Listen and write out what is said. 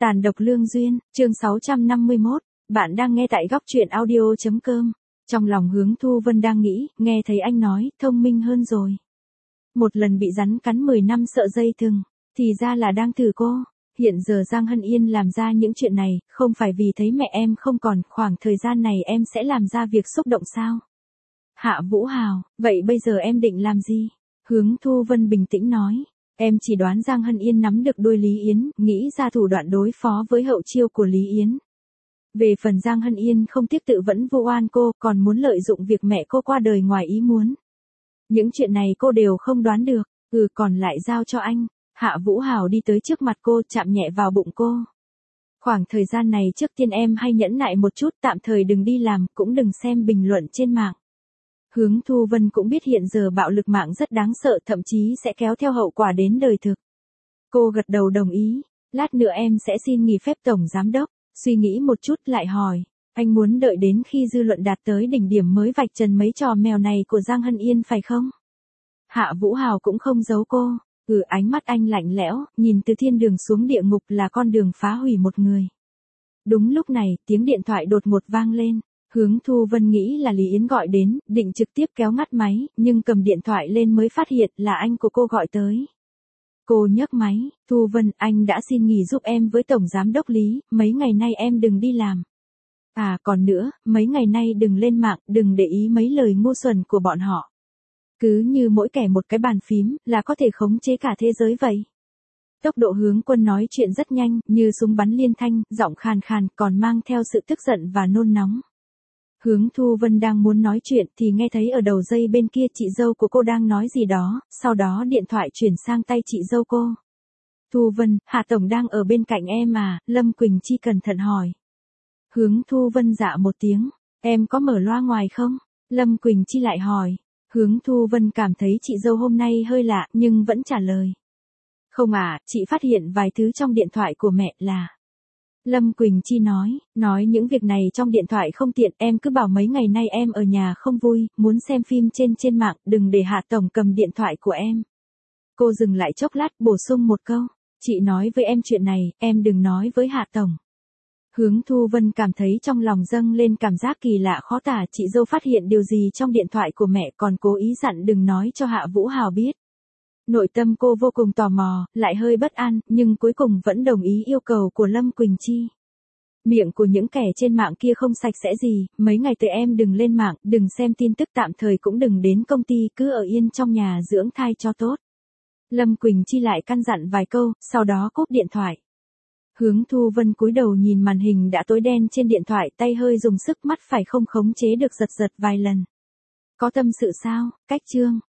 Tàn độc lương duyên, chương 651, bạn đang nghe tại góc truyện audio.com. Trong lòng Hướng Thu Vân đang nghĩ, nghe thấy anh nói, thông minh hơn rồi. Một lần bị rắn cắn 10 năm sợ dây thừng, thì ra là đang thử cô. Hiện giờ Giang Hân Yên làm ra những chuyện này, không phải vì thấy mẹ em không còn, khoảng thời gian này em sẽ làm ra việc xúc động sao? Hạ Vũ Hào, vậy bây giờ em định làm gì? Hướng Thu Vân bình tĩnh nói. Em chỉ đoán Giang Hân Yên nắm được đuôi Lý Yến, nghĩ ra thủ đoạn đối phó với hậu chiêu của Lý Yến. Về phần Giang Hân Yên không tiếc tự vẫn vu oan cô, còn muốn lợi dụng việc mẹ cô qua đời ngoài ý muốn. Những chuyện này cô đều không đoán được, còn lại giao cho anh. Hạ Vũ Hào đi tới trước mặt cô, chạm nhẹ vào bụng cô. Khoảng thời gian này trước tiên em hay nhẫn nại một chút, tạm thời đừng đi làm, cũng đừng xem bình luận trên mạng. Hướng Thu Vân cũng biết hiện giờ bạo lực mạng rất đáng sợ, thậm chí sẽ kéo theo hậu quả đến đời thực. Cô gật đầu đồng ý, lát nữa em sẽ xin nghỉ phép tổng giám đốc, suy nghĩ một chút lại hỏi, anh muốn đợi đến khi dư luận đạt tới đỉnh điểm mới vạch trần mấy trò mèo này của Giang Hân Yên phải không? Hạ Vũ Hào cũng không giấu cô, ánh mắt anh lạnh lẽo, nhìn từ thiên đường xuống địa ngục là con đường phá hủy một người. Đúng lúc này, tiếng điện thoại đột ngột vang lên. Hướng Thu Vân nghĩ là Lý Yến gọi đến, định trực tiếp kéo ngắt máy, nhưng cầm điện thoại lên mới phát hiện là anh của cô gọi tới. Cô nhấc máy, Thu Vân, anh đã xin nghỉ giúp em với Tổng Giám đốc Lý, mấy ngày nay em đừng đi làm. Còn nữa, mấy ngày nay đừng lên mạng, đừng để ý mấy lời ngu xuẩn của bọn họ. Cứ như mỗi kẻ một cái bàn phím, là có thể khống chế cả thế giới vậy. Tốc độ Hướng Quân nói chuyện rất nhanh, như súng bắn liên thanh, giọng khàn khàn, còn mang theo sự tức giận và nôn nóng. Hướng Thu Vân đang muốn nói chuyện thì nghe thấy ở đầu dây bên kia chị dâu của cô đang nói gì đó, sau đó điện thoại chuyển sang tay chị dâu cô. Thu Vân, Hạ Tổng đang ở bên cạnh em à, Lâm Quỳnh Chi cẩn thận hỏi. Hướng Thu Vân dạ một tiếng, em có mở loa ngoài không? Lâm Quỳnh Chi lại hỏi. Hướng Thu Vân cảm thấy chị dâu hôm nay hơi lạ nhưng vẫn trả lời. Không chị phát hiện vài thứ trong điện thoại của mẹ là... Lâm Quỳnh Chi nói những việc này trong điện thoại không tiện, em cứ bảo mấy ngày nay em ở nhà không vui, muốn xem phim trên mạng, đừng để Hạ Tổng cầm điện thoại của em. Cô dừng lại chốc lát, bổ sung một câu, chị nói với em chuyện này, em đừng nói với Hạ Tổng. Hướng Thu Vân cảm thấy trong lòng dâng lên cảm giác kỳ lạ khó tả, chị dâu phát hiện điều gì trong điện thoại của mẹ còn cố ý dặn đừng nói cho Hạ Vũ Hào biết. Nội tâm cô vô cùng tò mò, lại hơi bất an, nhưng cuối cùng vẫn đồng ý yêu cầu của Lâm Quỳnh Chi. Miệng của những kẻ trên mạng kia không sạch sẽ gì, mấy ngày tới em đừng lên mạng, đừng xem tin tức, tạm thời cũng đừng đến công ty, cứ ở yên trong nhà dưỡng thai cho tốt. Lâm Quỳnh Chi lại căn dặn vài câu, sau đó cúp điện thoại. Hướng Thu Vân cúi đầu nhìn màn hình đã tối đen trên điện thoại, tay hơi dùng sức, mắt phải không khống chế được giật vài lần. Có tâm sự sao? Cách chương.